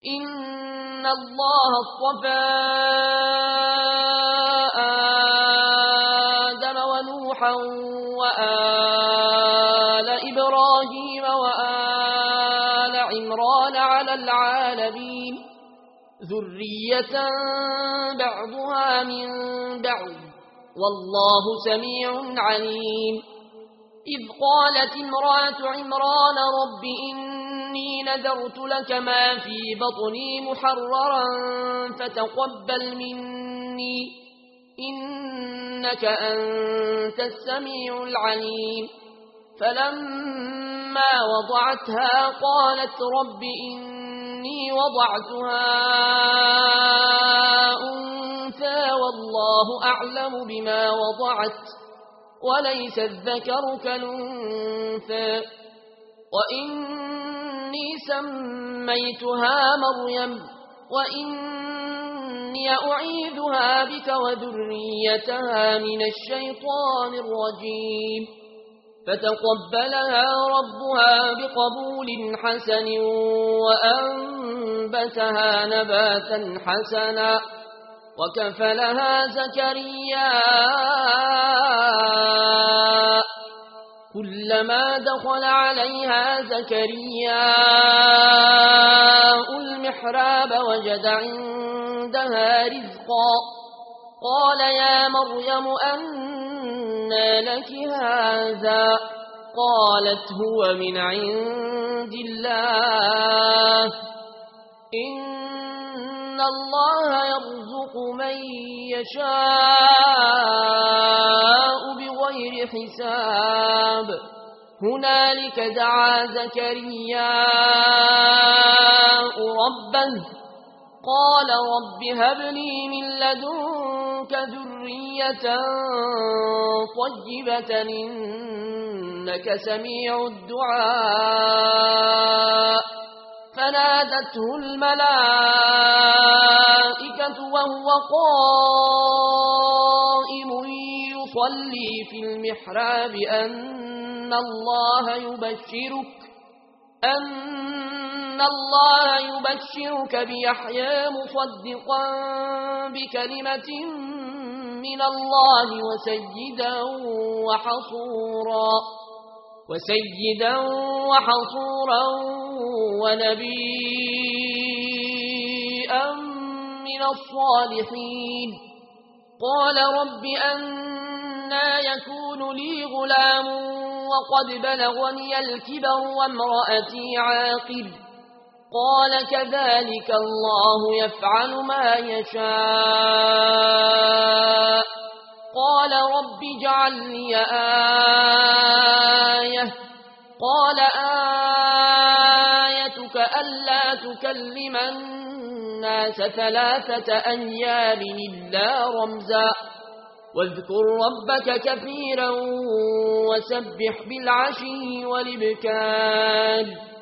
إن الله اصطفى آدم ونوحا وآل إبراهيم وآل عمران على العالمين ذرية بعضها من بعض والله سميع عليم إذ قالت امرأة عمران رب إني نذرت لك ما في بطني محررا فتقبل مني إنك أنت السميع العليم فلما وضعتها قالت رب إني وضعتها أنثى والله أعلم بما وضعت وليس الذكر كالأنثى وإني سميتها مريم وإني أعيذها بك وذريتها من الشيطان الرجيم فتقبلها ربها بقبول حسن وأنبتها نباتا حسنا وكفلها زكريا كلما دخل عليها زكريا المحراب وجد عندها رزقا قال يا مريم أنى لك هذا قالت هو من عند الله إن الله يرزق من يشاء بغير حساب هنالك دعا زكريا ربه قال رب هب لي من لدنك ذرية طيبة إنك سميع الدعاء فنادته الملائكة وهو قائم يصلي في المحراب أن الله يبشرك بيحيى مصدقا بكلمة من الله وسيدا وحصورا ونبيا من الصالحين قال رب أنى يكون لي غلام وقد بلغني الكبر وامرأتي عاقر قال كذلك الله يفعل ما يشاء قال رب اجعل لي آية قال آيتك ألا تكلم الناس 3 أيام إلا رمزا واذكر ربك كثيرا وسبح بالعشي والإبكار